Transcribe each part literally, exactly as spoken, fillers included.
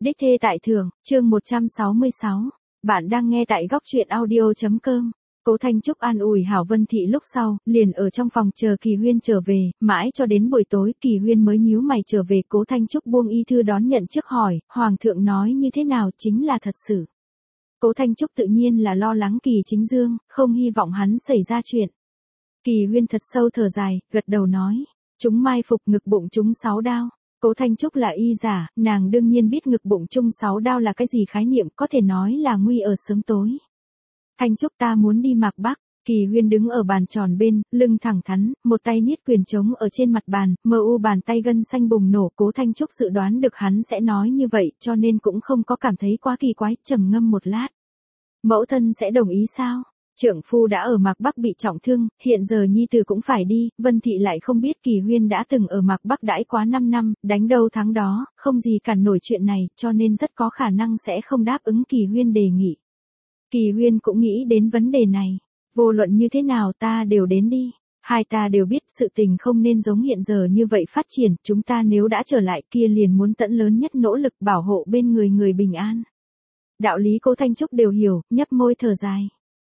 Đích thê tại thưởng, chương một trăm sáu mươi sáu. Bạn đang nghe tại góc truyện audio.com. Cố Thanh Trúc an ủi Hảo Vân Thị lúc sau, liền ở trong phòng chờ Kỳ Huyên trở về, mãi cho đến buổi tối Kỳ Huyên mới nhíu mày trở về. Cố Thanh Trúc buông y thư đón nhận trước hỏi, Hoàng thượng nói như thế nào chính là thật sự. Cố Thanh Trúc tự nhiên là lo lắng Kỳ Chính Dương, không hy vọng hắn xảy ra chuyện. Kỳ Huyên thật sâu thở dài, gật đầu nói, chúng mai phục ngực bụng chúng sáu đao. Cố Thanh Trúc là y giả, nàng đương nhiên biết ngực bụng chung sáu đao là cái gì khái niệm, có thể nói là nguy ở sớm tối. Thanh Trúc ta muốn đi Mạc Bắc. Kỳ Huyên đứng ở bàn tròn bên, lưng thẳng thắn, một tay niết quyền trống ở trên mặt bàn, mờ u bàn tay gân xanh bùng nổ. Cố Thanh Trúc dự đoán được hắn sẽ nói như vậy, cho nên cũng không có cảm thấy quá kỳ quái, trầm ngâm một lát. Mẫu thân sẽ đồng ý sao? Trượng phu đã ở Mạc Bắc bị trọng thương, hiện giờ nhi tử cũng phải đi, Vân Thị lại không biết Kỳ Huyên đã từng ở Mạc Bắc đãi quá năm năm, đánh đâu thắng đó, không gì cản nổi chuyện này, cho nên rất có khả năng sẽ không đáp ứng Kỳ Huyên đề nghị. Kỳ Huyên cũng nghĩ đến vấn đề này, vô luận như thế nào ta đều đến đi, hai ta đều biết sự tình không nên giống hiện giờ như vậy phát triển, chúng ta nếu đã trở lại kia liền muốn tận lớn nhất nỗ lực bảo hộ bên người người bình an. Đạo lý Cố Thanh Trúc đều hiểu, nhấp môi thở dài.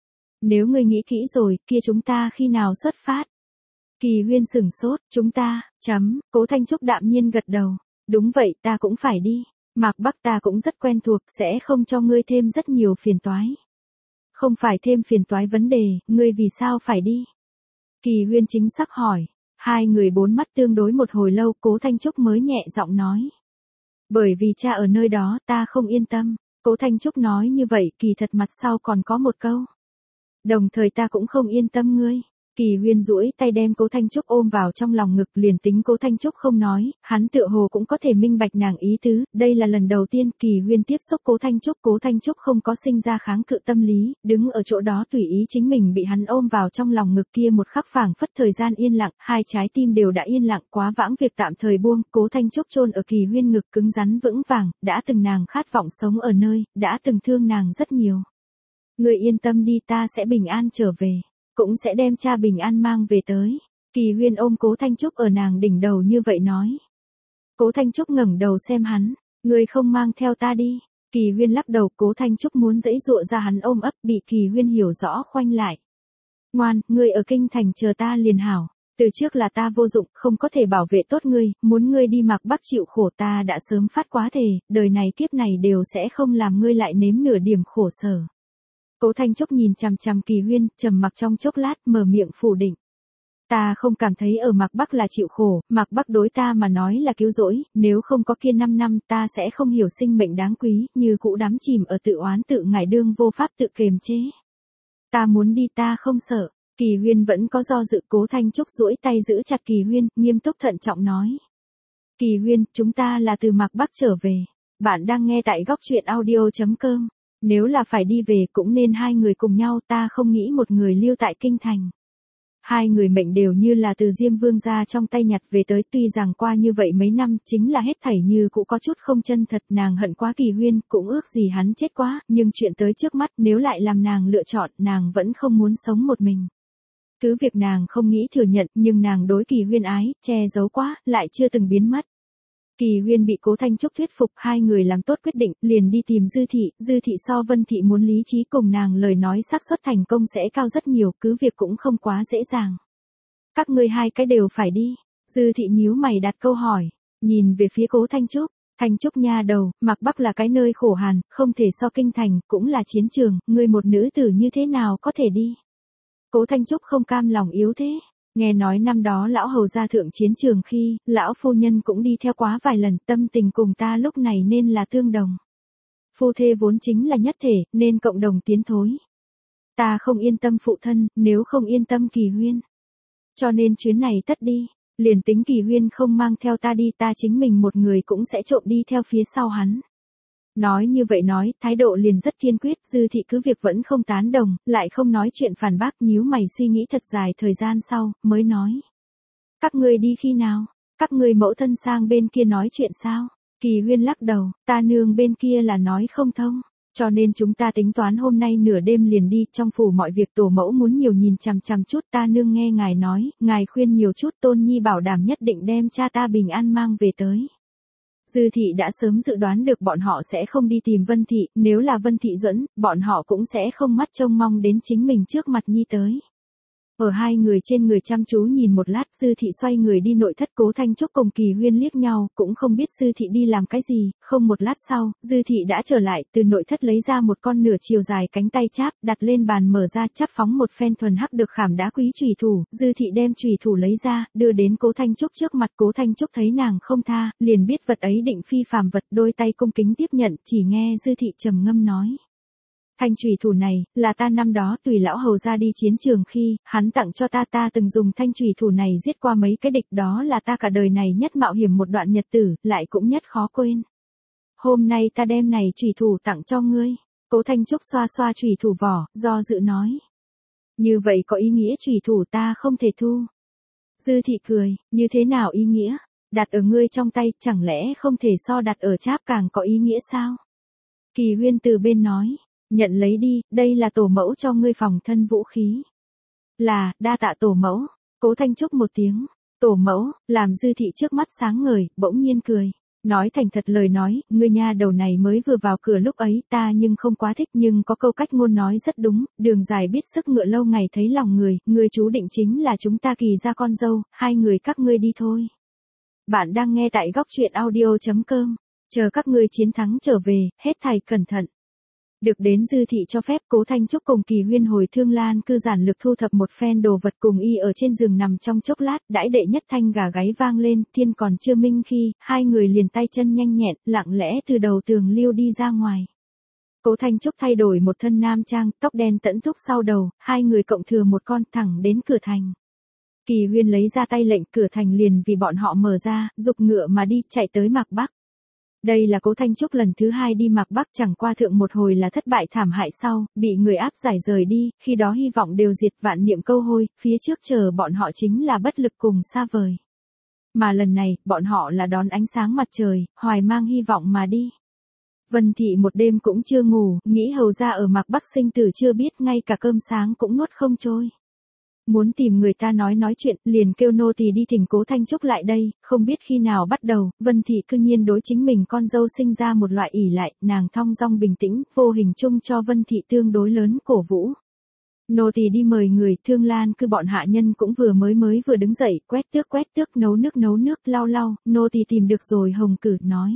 Nếu ngươi nghĩ kỹ rồi, kia chúng ta khi nào xuất phát? Kỳ Huyên sửng sốt, chúng ta, chấm, Cố Thanh Trúc đạm nhiên gật đầu. Đúng vậy, ta cũng phải đi. Mạc Bắc ta cũng rất quen thuộc, sẽ không cho ngươi thêm rất nhiều phiền toái. Không phải thêm phiền toái vấn đề, ngươi vì sao phải đi? Kỳ Huyên chính xác hỏi. Hai người bốn mắt tương đối một hồi lâu, Cố Thanh Trúc mới nhẹ giọng nói. Bởi vì cha ở nơi đó, ta không yên tâm. Cố Thanh Trúc nói như vậy, kỳ thật mặt sau còn có một câu. Đồng thời ta cũng không yên tâm ngươi. Kỳ Huyên duỗi tay đem Cố Thanh Trúc ôm vào trong lòng ngực, liền tính Cố Thanh Trúc không nói, hắn tựa hồ cũng có thể minh bạch nàng ý tứ, đây là lần đầu tiên Kỳ Huyên tiếp xúc Cố Thanh Trúc, Cố Thanh Trúc không có sinh ra kháng cự tâm lý, đứng ở chỗ đó tùy ý chính mình bị hắn ôm vào trong lòng ngực kia một khắc phảng phất thời gian yên lặng, hai trái tim đều đã yên lặng, quá vãng việc tạm thời buông, Cố Thanh Trúc chôn ở Kỳ Huyên ngực cứng rắn vững vàng, đã từng nàng khát vọng sống ở nơi, đã từng thương nàng rất nhiều. Ngươi yên tâm đi, ta sẽ bình an trở về, cũng sẽ đem cha bình an mang về tới. Kỳ Huyên ôm Cố Thanh Trúc ở nàng đỉnh đầu như vậy nói. Cố Thanh Trúc ngẩng đầu xem hắn, ngươi không mang theo ta đi. Kỳ Huyên lắc đầu, Cố Thanh Trúc muốn giãy giụa ra hắn ôm ấp, bị Kỳ Huyên hiểu rõ khoanh lại. Ngoan, ngươi ở kinh thành chờ ta liền hảo. Từ trước là ta vô dụng, không có thể bảo vệ tốt ngươi, muốn ngươi đi Mạc Bắc chịu khổ ta đã sớm phát quá thề, đời này kiếp này đều sẽ không làm ngươi lại nếm nửa điểm khổ sở. Cố Thanh Trúc nhìn chằm chằm Kỳ Huyên, trầm mặc trong chốc lát, mở miệng phủ định. Ta không cảm thấy ở Mạc Bắc là chịu khổ, Mạc Bắc đối ta mà nói là cứu rỗi, nếu không có kia năm năm ta sẽ không hiểu sinh mệnh đáng quý, như cũ đắm chìm ở tự oán tự ngải đương vô pháp tự kiềm chế. Ta muốn đi, ta không sợ. Kỳ Huyên vẫn có do dự. Cố Thanh Trúc duỗi tay giữ chặt Kỳ Huyên, nghiêm túc thận trọng nói. Kỳ Huyên, chúng ta là từ Mạc Bắc trở về. Bạn đang nghe tại góc truyện audio.com. Nếu là phải đi về cũng nên hai người cùng nhau, ta không nghĩ một người lưu tại kinh thành. Hai người mệnh đều như là từ Diêm Vương gia trong tay nhặt về tới, tuy rằng qua như vậy mấy năm, chính là hết thảy như cũng có chút không chân thật, nàng hận quá Kỳ Huyên, cũng ước gì hắn chết quá, nhưng chuyện tới trước mắt, nếu lại làm nàng lựa chọn, nàng vẫn không muốn sống một mình. Cứ việc nàng không nghĩ thừa nhận, nhưng nàng đối Kỳ Huyên ái, che giấu quá, lại chưa từng biến mất. Kỳ Huyên bị Cố Thanh Trúc thuyết phục, hai người làm tốt quyết định, liền đi tìm Dư Thị, Dư Thị so Vân Thị muốn lý trí cùng nàng lời nói xác suất thành công sẽ cao rất nhiều, cứ việc cũng không quá dễ dàng. Các ngươi hai cái đều phải đi. Dư Thị nhíu mày đặt câu hỏi, nhìn về phía Cố Thanh Trúc. Thanh Trúc nha đầu, Mạc Bắc là cái nơi khổ hàn, không thể so kinh thành, cũng là chiến trường, ngươi một nữ tử như thế nào có thể đi. Cố Thanh Trúc không cam lòng yếu thế. Nghe nói năm đó lão hầu ra thượng chiến trường khi, lão phu nhân cũng đi theo quá vài lần, tâm tình cùng ta lúc này nên là tương đồng. Phu thê vốn chính là nhất thể, nên cộng đồng tiến thối. Ta không yên tâm phụ thân, nếu không yên tâm Kỳ Huyên. Cho nên chuyến này tất đi, liền tính Kỳ Huyên không mang theo ta đi, ta chính mình một người cũng sẽ trộm đi theo phía sau hắn. Nói như vậy nói, thái độ liền rất kiên quyết, Dư Thị cứ việc vẫn không tán đồng, lại không nói chuyện phản bác, nhíu mày suy nghĩ thật dài thời gian sau, mới nói. Các ngươi đi khi nào? Các ngươi mẫu thân sang bên kia nói chuyện sao? Kỳ Huyên lắc đầu, ta nương bên kia là nói không thông, cho nên chúng ta tính toán hôm nay nửa đêm liền đi, trong phủ mọi việc tổ mẫu muốn nhiều nhìn chằm chằm chút, ta nương nghe ngài nói, ngài khuyên nhiều chút, Tôn Nhi bảo đảm nhất định đem cha ta bình an mang về tới. Dư Thị đã sớm dự đoán được bọn họ sẽ không đi tìm Vân Thị, nếu là Vân Thị dẫn, bọn họ cũng sẽ không mắt trông mong đến chính mình trước mặt Nhi tới. Ở hai người trên người chăm chú nhìn một lát, Dư Thị xoay người đi nội thất. Cố Thanh Trúc cùng Kỳ Huyên liếc nhau, cũng không biết Dư Thị đi làm cái gì. Không một lát sau, Dư Thị đã trở lại, từ nội thất lấy ra một con nửa chiều dài cánh tay cháp, đặt lên bàn mở ra chắp phóng một phen thuần hắc được khảm đá quý chùy thủ. Dư Thị đem chùy thủ lấy ra, đưa đến Cố Thanh Trúc trước mặt. Cố Thanh Trúc thấy nàng không tha, liền biết vật ấy định phi phàm vật, đôi tay cung kính tiếp nhận, chỉ nghe Dư Thị trầm ngâm nói. Thanh chùy thủ này, là ta năm đó tùy lão hầu ra đi chiến trường khi, hắn tặng cho ta ta từng dùng thanh chùy thủ này giết qua mấy cái địch, đó là ta cả đời này nhất mạo hiểm một đoạn nhật tử, lại cũng nhất khó quên. Hôm nay ta đem này chùy thủ tặng cho ngươi. Cố Thanh Trúc xoa xoa chùy thủ vỏ, do dự nói. Như vậy có ý nghĩa chùy thủ ta không thể thu. Dư Thị cười, như thế nào ý nghĩa? Đặt ở ngươi trong tay, chẳng lẽ không thể so đặt ở cháp càng có ý nghĩa sao? Kỳ Huyên từ bên nói. Nhận lấy đi, đây là tổ mẫu cho ngươi phòng thân vũ khí. Là, đa tạ tổ mẫu. Cố Thanh Trúc một tiếng. Tổ mẫu, làm Dư Thị trước mắt sáng ngời, bỗng nhiên cười. Nói thành thật lời nói, ngươi nha đầu này mới vừa vào cửa lúc ấy ta nhưng không quá thích, nhưng có câu cách ngôn nói rất đúng, đường dài biết sức ngựa lâu ngày thấy lòng người, ngươi chú định chính là chúng ta Kỳ gia con dâu, hai người các ngươi đi thôi. Bạn đang nghe tại góc truyện audio chấm com, chờ các ngươi chiến thắng trở về, hết thảy cẩn thận. Được đến Dư Thị cho phép, Cố Thanh Trúc cùng Kỳ Huyên hồi Thương Lan cư giản lực thu thập một phen đồ vật cùng y ở trên giường nằm trong chốc lát, đãi đệ nhất thanh gà gáy vang lên, thiên còn chưa minh khi, hai người liền tay chân nhanh nhẹn, lặng lẽ từ đầu tường liêu đi ra ngoài. Cố Thanh Trúc thay đổi một thân nam trang, tóc đen tẫn thúc sau đầu, hai người cộng thừa một con thẳng đến cửa thành. Kỳ Huyên lấy ra tay lệnh cửa thành liền vì bọn họ mở ra, dục ngựa mà đi, chạy tới Mạc Bắc. Đây là Cố Thanh Trúc lần thứ hai đi Mạc Bắc, chẳng qua thượng một hồi là thất bại thảm hại sau, bị người áp giải rời đi, khi đó hy vọng đều diệt, vạn niệm câu hôi, phía trước chờ bọn họ chính là bất lực cùng xa vời. Mà lần này, bọn họ là đón ánh sáng mặt trời, hoài mang hy vọng mà đi. Vân Thị một đêm cũng chưa ngủ, nghĩ hầu ra ở Mạc Bắc sinh tử chưa biết, ngay cả cơm sáng cũng nuốt không trôi. Muốn tìm người ta nói nói chuyện, liền kêu nô tỳ đi thỉnh Cố Thanh Trúc lại đây, không biết khi nào bắt đầu, Vân Thị cư nhiên đối chính mình con dâu sinh ra một loại ỷ lại, nàng thong dong bình tĩnh, vô hình chung cho Vân Thị tương đối lớn cổ vũ. Nô tỳ đi mời người, Thương Lan cư bọn hạ nhân cũng vừa mới mới vừa đứng dậy, quét tước quét tước, nấu nước nấu nước, lau lau, nô tỳ tìm được rồi. Hồng Cử nói.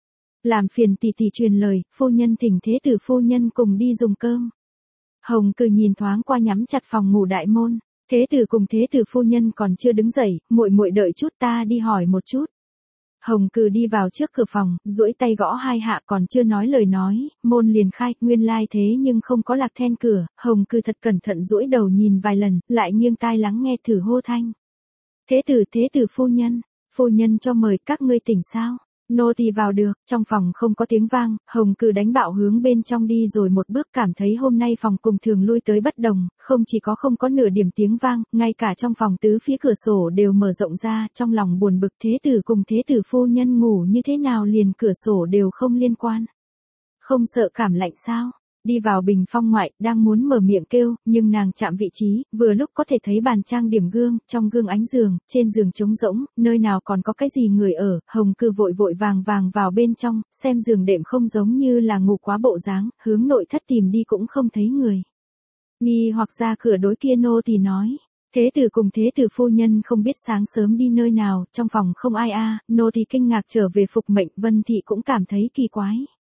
Làm phiền tỷ tỷ truyền lời, phu nhân thỉnh thế tử phu nhân cùng đi dùng cơm. Hồng Cử nhìn thoáng qua nhắm chặt phòng ngủ đại môn. Thế tử cùng thế tử phu nhân còn chưa đứng dậy, muội muội đợi chút ta đi hỏi một chút. Hồng Cừ đi vào trước cửa phòng, duỗi tay gõ hai hạ, còn chưa nói lời nói, môn liền khai, nguyên lai thế nhưng không có lạc then cửa. Hồng Cừ thật cẩn thận duỗi đầu nhìn vài lần, lại nghiêng tai lắng nghe thử hô thanh. Thế tử, thế tử phu nhân, phu nhân cho mời, các ngươi tỉnh sao? Nô tỳ vào được, trong phòng không có tiếng vang, Hồng Cừ đánh bạo hướng bên trong đi rồi một bước, cảm thấy hôm nay phòng cùng thường lui tới bất đồng, không chỉ có không có nửa điểm tiếng vang, ngay cả trong phòng tứ phía cửa sổ đều mở rộng ra, trong lòng buồn bực thế tử cùng thế tử phu nhân ngủ như thế nào liền cửa sổ đều không liên quan. Không sợ cảm lạnh sao? Đi vào bình phong ngoại, đang muốn mở miệng kêu, nhưng nàng chạm vị trí, vừa lúc có thể thấy bàn trang điểm gương, trong gương ánh giường, trên giường trống rỗng, nơi nào còn có cái gì người ở. Hồng Cừ vội vội vàng vàng vào bên trong, xem giường đệm không giống như là ngủ quá bộ dáng, hướng nội thất tìm đi cũng không thấy người. Nghi hoặc ra cửa đối kia nô tỳ nói. Thế tử cùng thế tử phu nhân không biết sáng sớm đi nơi nào, trong phòng không ai a. À, nô tỳ kinh ngạc trở về phục mệnh. Vân Thị cũng cảm thấy kỳ quái.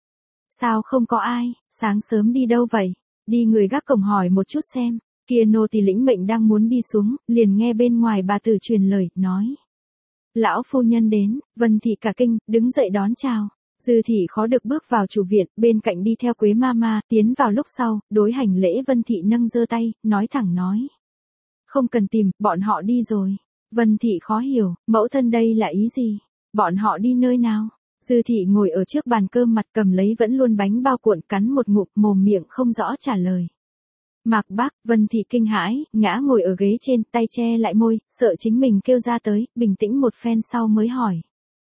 Sao không có ai, sáng sớm đi đâu vậy? Đi người gác cổng hỏi một chút xem. Kia nô tỳ lĩnh mệnh đang muốn đi xuống, liền nghe bên ngoài bà tử truyền lời, nói. Lão phu nhân đến. Vân Thị cả kinh, đứng dậy đón chào. Dư Thị khó được bước vào chủ viện, bên cạnh đi theo Quế Mama, tiến vào lúc sau, đối hành lễ. Vân Thị nâng giơ tay, nói thẳng nói. Không cần tìm, bọn họ đi rồi. Vân Thị khó hiểu, mẫu thân đây là ý gì? Bọn họ đi nơi nào? Dư Thị ngồi ở trước bàn cơm, mặt cầm lấy vẫn luôn bánh bao cuộn, cắn một ngụm, mồm miệng không rõ trả lời. Mạc Bắc. Vân Thị kinh hãi, ngã ngồi ở ghế trên, tay che lại môi, sợ chính mình kêu ra tới, bình tĩnh một phen sau mới hỏi.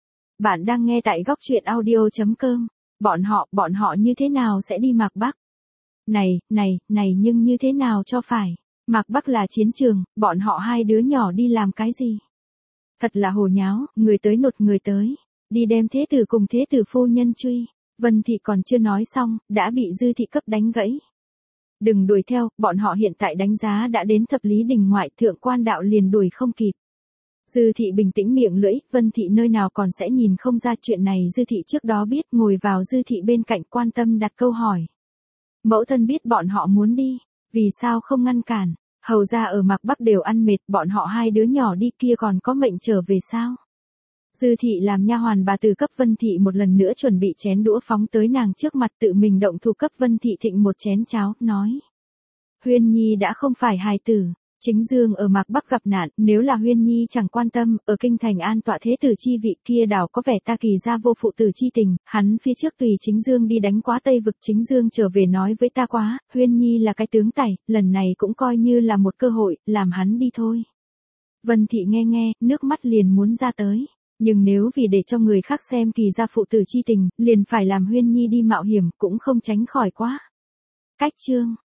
Bạn đang nghe tại góc truyện audio chấm com. Bọn họ, bọn họ như thế nào sẽ đi Mạc Bắc? Này, này, này nhưng như thế nào cho phải? Mạc Bắc là chiến trường, bọn họ hai đứa nhỏ đi làm cái gì? Thật là hồ nháo, người tới nột người tới. đi đem thế tử cùng thế tử phu nhân truy. Vân Thị còn chưa nói xong, đã bị Dư Thị cấp đánh gãy. Đừng đuổi theo, bọn họ hiện tại đánh giá đã đến thập lý đình ngoại, thượng quan đạo liền đuổi không kịp. Dư Thị bình tĩnh miệng lưỡi, Vân Thị nơi nào còn sẽ nhìn không ra chuyện này. Dư Thị trước đó biết, ngồi vào Dư Thị bên cạnh quan tâm đặt câu hỏi. Mẫu thân biết bọn họ muốn đi, vì sao không ngăn cản? Hầu ra ở Mạc Bắc đều ăn mệt, bọn họ hai đứa nhỏ đi kia còn có mệnh trở về sao? Dư Thị làm nha hoàn bà từ cấp Vân Thị một lần nữa chuẩn bị chén đũa phóng tới nàng trước mặt, tự mình động thủ cấp Vân Thị thịnh một chén cháo, nói. Huyên Nhi đã không phải hài tử, Chính Dương ở Mạc Bắc gặp nạn, nếu là Huyên Nhi chẳng quan tâm, ở kinh thành an tọa thế tử chi vị kia đảo có vẻ ta kỳ ra vô phụ tử chi tình, hắn phía trước tùy Chính Dương đi đánh quá Tây vực, Chính Dương trở về nói với ta quá, Huyên Nhi là cái tướng tài, lần này cũng coi như là một cơ hội, làm hắn đi thôi. Vân Thị nghe nghe, nước mắt liền muốn ra tới. Nhưng nếu vì để cho người khác xem kỳ ra phụ tử chi tình, liền phải làm Huyên Nhi đi mạo hiểm cũng không tránh khỏi quá. Cách chương